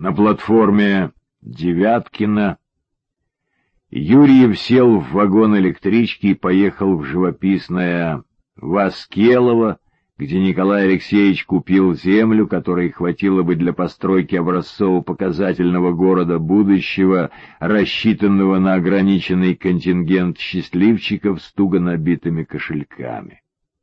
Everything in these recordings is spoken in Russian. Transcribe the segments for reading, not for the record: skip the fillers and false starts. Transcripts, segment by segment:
На платформе Девяткина Юрьев сел в вагон электрички и поехал в живописное Васкелово, где Николай Алексеевич купил землю, которой хватило бы для постройки образцово-показательного города будущего, рассчитанного на ограниченный контингент счастливчиков с туго набитыми кошельками.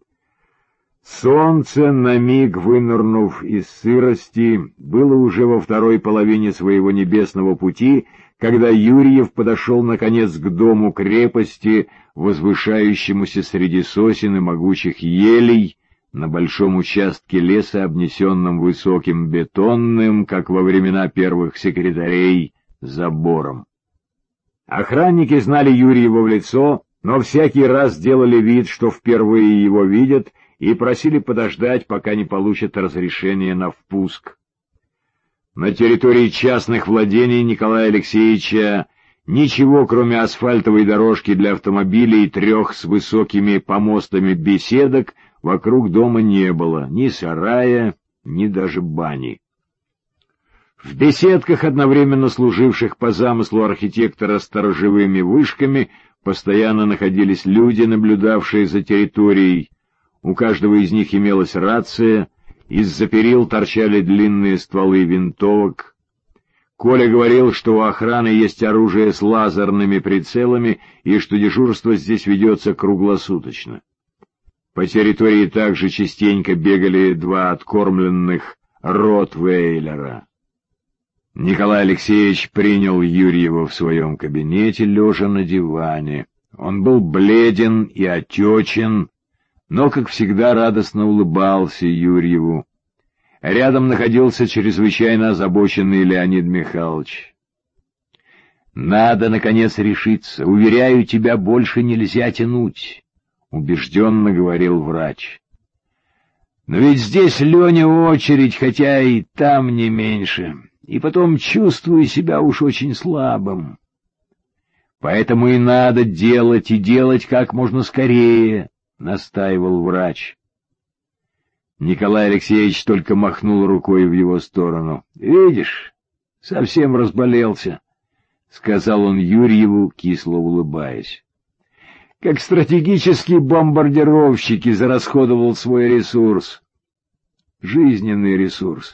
Солнце, на миг вынырнув из сырости, было уже во второй половине своего небесного пути, когда Юрьев подошел, наконец, к дому-крепости, возвышающемуся среди сосен и могучих елей, на большом участке леса, обнесенном высоким бетонным, как во времена первых секретарей, забором. Охранники знали Юрьева в лицо, но всякий раз делали вид, что впервые его видят, и просили подождать, пока не получат разрешение на впуск. На территории частных владений Николая Алексеевича ничего, кроме асфальтовой дорожки для автомобилей и 3 с высокими помостами беседок, вокруг дома не было, ни сарая, ни даже бани. В беседках, одновременно служивших по замыслу архитектора сторожевыми вышками, постоянно находились люди, наблюдавшие за территорией. У каждого из них имелась рация, из-за перил торчали длинные стволы винтовок. Коля говорил, что у охраны есть оружие с лазерными прицелами и что дежурство здесь ведется круглосуточно. По территории также частенько бегали 2 откормленных ротвейлера. Николай Алексеевич принял Юрьева в своем кабинете, лежа на диване. Он был бледен и отечен, но, как всегда, радостно улыбался Юрьеву. Рядом находился чрезвычайно озабоченный Леонид Михайлович. — Надо, наконец, решиться. Уверяю тебя, больше нельзя тянуть, — убежденно говорил врач. — Но ведь здесь, Леня, очередь, хотя и там не меньше. И потом чувствую себя уж очень слабым. Поэтому и надо делать, и делать как можно скорее, — настаивал врач. Николай Алексеевич только махнул рукой в его сторону. — Видишь, совсем разболелся, — сказал он Юрьеву, кисло улыбаясь. — Как стратегический бомбардировщик израсходовал свой ресурс. Жизненный ресурс.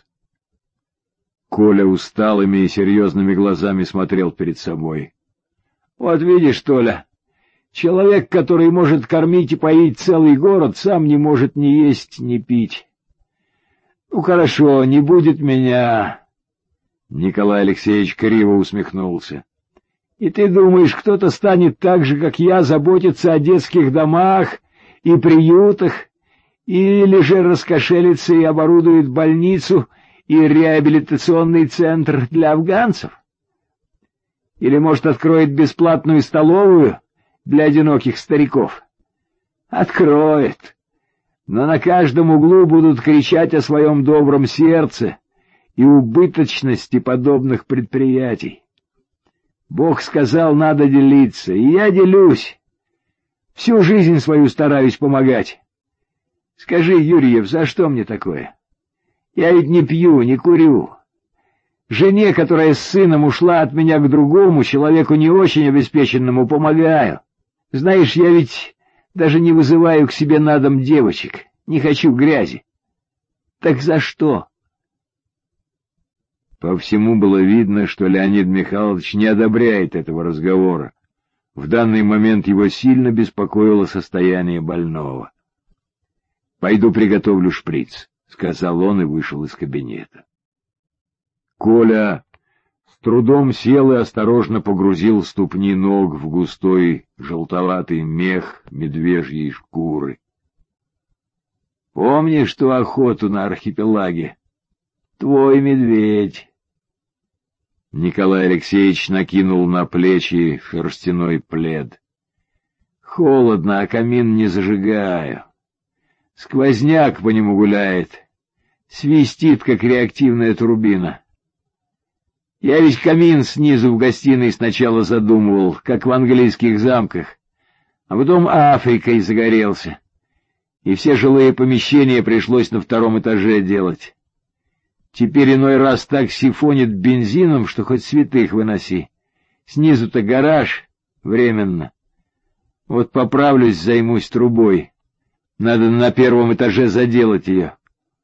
Коля усталыми и серьезными глазами смотрел перед собой. — Вот видишь, Толя, человек, который может кормить и поить целый город, сам не может ни есть, ни пить. Ну, хорошо, не будет меня... Николай Алексеевич криво усмехнулся. И ты думаешь, кто-то станет так же, как я, заботиться о детских домах и приютах, или же раскошелится и оборудует больницу и реабилитационный центр для афганцев? Или, может, откроет бесплатную столовую для одиноких стариков? Откроет. Но на каждом углу будут кричать о своем добром сердце и убыточности подобных предприятий. Бог сказал, надо делиться, и я делюсь. Всю жизнь свою стараюсь помогать. Скажи, Юрьев, за что мне такое? Я ведь не пью, не курю. Жене, которая с сыном ушла от меня к другому, человеку не очень обеспеченному, помогаю. Знаешь, я ведь даже не вызываю к себе на дом девочек, не хочу грязи. Так за что? По всему было видно, что Леонид Михайлович не одобряет этого разговора. В данный момент его сильно беспокоило состояние больного. — Пойду приготовлю шприц, — сказал он и вышел из кабинета. Коля с трудом сел и осторожно погрузил ступни ног в густой желтоватый мех медвежьей шкуры. — Помнишь ту охоту на архипелаге? Твой медведь. Николай Алексеевич накинул на плечи шерстяной плед. — Холодно, а камин не зажигаю. Сквозняк по нему гуляет, свистит, как реактивная турбина. Я ведь камин снизу в гостиной сначала задумывал, как в английских замках, а потом Африкой загорелся, и все жилые помещения пришлось на 2-м этаже делать. Теперь иной раз так сифонит бензином, что хоть святых выноси. Снизу-то гараж, временно. Вот поправлюсь, займусь трубой. Надо на первом этаже заделать ее.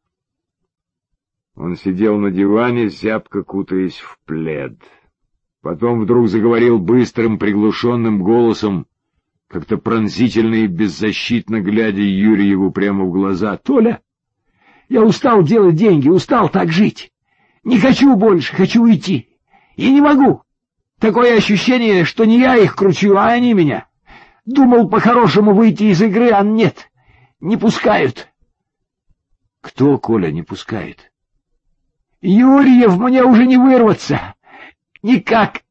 Он сидел на диване, зябко кутаясь в плед. Потом вдруг заговорил быстрым, приглушенным голосом, как-то пронзительно и беззащитно глядя Юрьеву прямо в глаза. — Толя, я устал делать деньги, устал так жить. Не хочу больше, хочу уйти. И не могу. Такое ощущение, что не я их кручу, а они меня. Думал по-хорошему выйти из игры, а нет, не пускают. — Кто, Коля, не пускает? — Юрьев, мне уже не вырваться. Никак.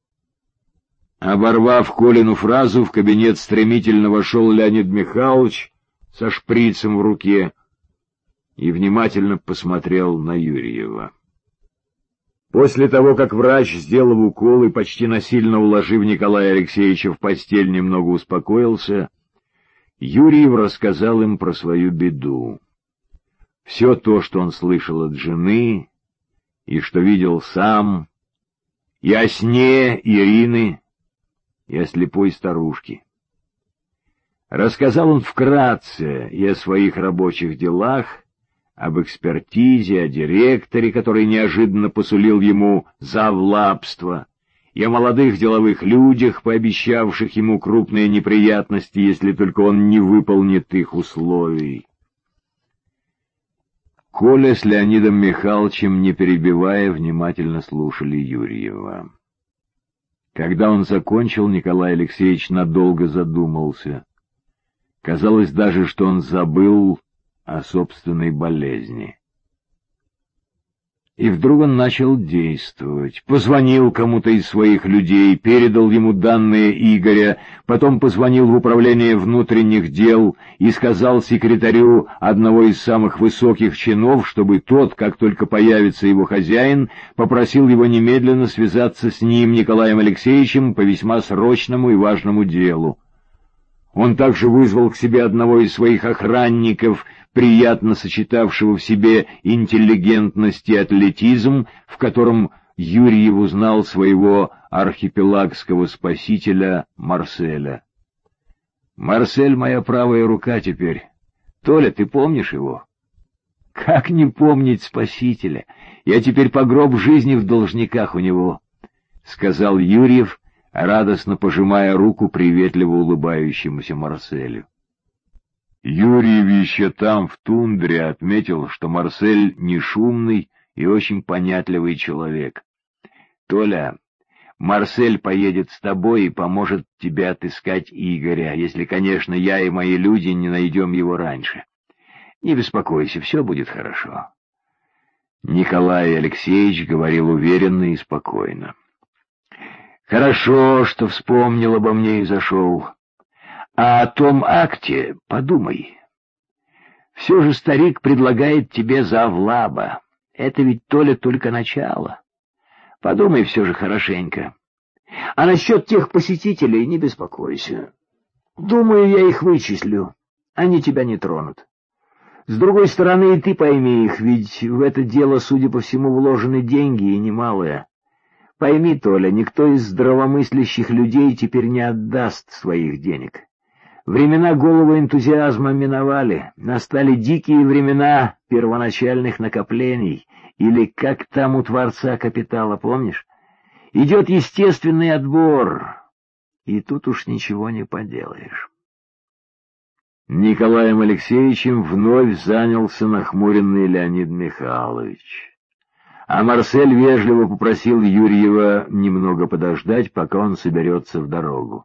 Оборвав Колину фразу, в кабинет стремительно вошел Леонид Михайлович со шприцем в руке и внимательно посмотрел на Юрьева. После того, как врач, сделав укол и почти насильно уложив Николая Алексеевича в постель, немного успокоился, Юрьев рассказал им про свою беду. Все то, что он слышал от жены и что видел сам, и о сне Ирины, и о слепой старушке. Рассказал он вкратце и о своих рабочих делах, об экспертизе, о директоре, который неожиданно посулил ему завлабство, и о молодых деловых людях, пообещавших ему крупные неприятности, если только он не выполнит их условий. Коля с Леонидом Михайловичем, не перебивая, внимательно слушали Юрьева. Когда он закончил, Николай Алексеевич надолго задумался. Казалось даже, что он забыл о собственной болезни. И вдруг он начал действовать. Позвонил кому-то из своих людей, передал ему данные Игоря, потом позвонил в управление внутренних дел и сказал секретарю одного из самых высоких чинов, чтобы тот, как только появится его хозяин, попросил его немедленно связаться с ним, Николаем Алексеевичем, по весьма срочному и важному делу. Он также вызвал к себе одного из своих охранников, приятно сочетавшего в себе интеллигентность и атлетизм, в котором Юрьев узнал своего архипелагского спасителя Марселя. «Марсель — моя правая рука теперь. Толя, ты помнишь его?» «Как не помнить спасителя? Я теперь по гроб жизни в должниках у него», — сказал Юрьев, радостно пожимая руку приветливо улыбающемуся Марселю. Юрьев еще там, в тундре, отметил, что Марсель не шумный и очень понятливый человек. — Толя, Марсель поедет с тобой и поможет тебе отыскать Игоря, если, конечно, я и мои люди не найдем его раньше. Не беспокойся, все будет хорошо. Николай Алексеевич говорил уверенно и спокойно. — Хорошо, что вспомнил обо мне и зашел. А о том акте подумай. Все же старик предлагает тебе завлаба. Это ведь, Толя, только начало. Подумай все же хорошенько. А насчет тех посетителей не беспокойся. Думаю, я их вычислю. Они тебя не тронут. С другой стороны, и ты пойми их, ведь в это дело, судя по всему, вложены деньги, и немалые. Пойми, Толя, никто из здравомыслящих людей теперь не отдаст своих денег. Времена голого энтузиазма миновали, настали дикие времена первоначальных накоплений, или как там у Творца капитала, помнишь? Идет естественный отбор, и тут уж ничего не поделаешь. Николаем Алексеевичем вновь занялся нахмуренный Леонид Михайлович. А Марсель вежливо попросил Юрьева немного подождать, пока он соберется в дорогу.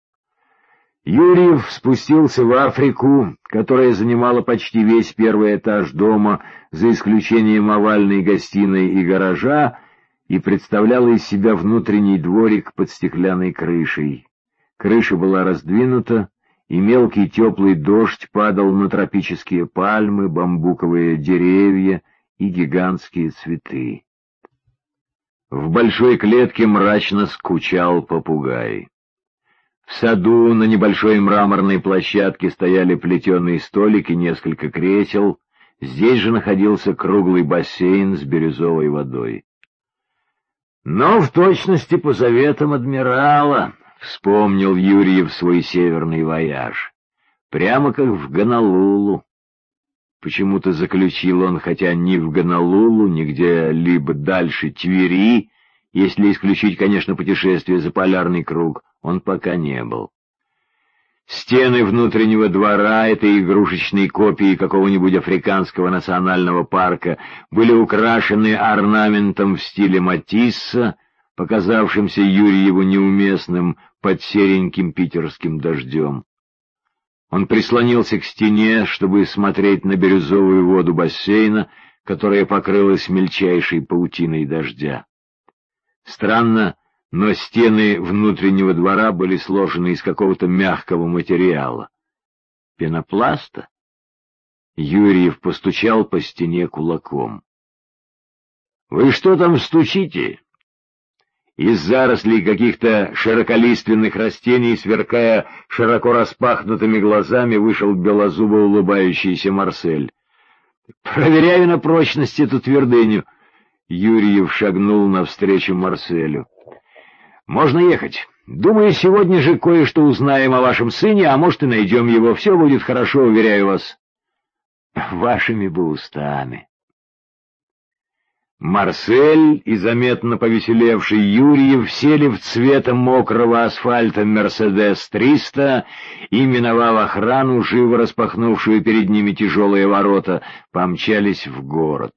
Юрьев спустился в Африку, которая занимала почти весь первый этаж дома, за исключением овальной гостиной и гаража, и представляла из себя внутренний дворик под стеклянной крышей. Крыша была раздвинута, и мелкий теплый дождь падал на тропические пальмы, бамбуковые деревья и гигантские цветы. В большой клетке мрачно скучал попугай. В саду на небольшой мраморной площадке стояли плетеный столик и несколько кресел, Здесь же находился круглый бассейн с бирюзовой водой. Но в точности по заветам адмирала, вспомнил Юрьев свой северный вояж, прямо как в Гонолулу. Почему-то заключил он, хотя ни в Гонолулу, ни где-либо дальше Твери, если исключить, конечно, путешествие за полярный круг, он пока не был. Стены внутреннего двора этой игрушечной копии какого-нибудь африканского национального парка были украшены орнаментом в стиле Матисса, показавшимся Юрьеву неуместным под сереньким питерским дождем. Он прислонился к стене, чтобы смотреть на бирюзовую воду бассейна, которая покрылась мельчайшей паутиной дождя. Странно, но стены внутреннего двора были сложены из какого-то мягкого материала. Пенопласта? Юрьев постучал по стене кулаком. — Вы что там стучите? Из зарослей каких-то широколиственных растений, сверкая широко распахнутыми глазами, вышел белозубо улыбающийся Марсель. — Проверяю на прочность эту твердыню. Юрьев шагнул навстречу Марселю. — Можно ехать. Думаю, сегодня же кое-что узнаем о вашем сыне, а может и найдем его. Все будет хорошо, уверяю вас. — Вашими бы устами. Марсель и заметно повеселевший Юрьев сели в цвета мокрого асфальта «Мерседес-300» и, миновав охрану, живо распахнувшую перед ними тяжелые ворота, помчались в город.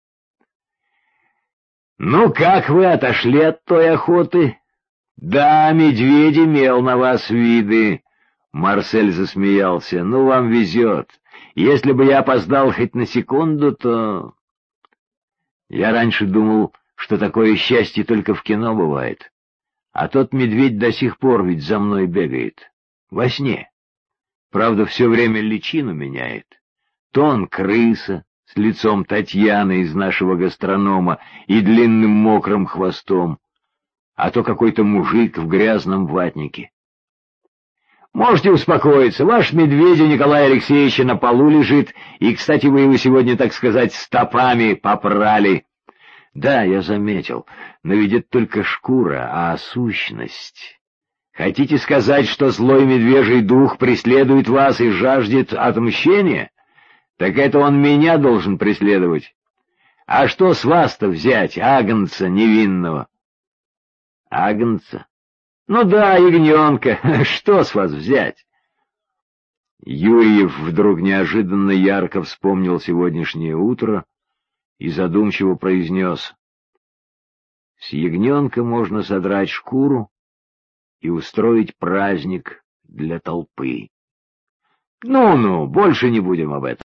— Ну, как вы отошли от той охоты? — Да, медведь имел на вас виды. Марсель засмеялся. — Ну, вам везет. Если бы я опоздал хоть на секунду, то... Я раньше думал, что такое счастье только в кино бывает. А тот медведь до сих пор ведь за мной бегает. Во сне. Правда, все время личину меняет. То он крыса с лицом Татьяны из нашего гастронома и длинным мокрым хвостом, а то какой-то мужик в грязном ватнике. Можете успокоиться, ваш медведь Николая Алексеевича на полу лежит, и, кстати, вы его сегодня, так сказать, стопами попрали. Да, я заметил, но ведь это только шкура, а сущность. Хотите сказать, что злой медвежий дух преследует вас и жаждет отмщения? Так это он меня должен преследовать. А что с вас-то взять, агнца невинного? Агнца? Ну да, ягненка, что с вас взять? Юрьев вдруг неожиданно ярко вспомнил сегодняшнее утро и задумчиво произнес: с ягненка можно содрать шкуру и устроить праздник для толпы. Ну-ну, больше не будем об этом.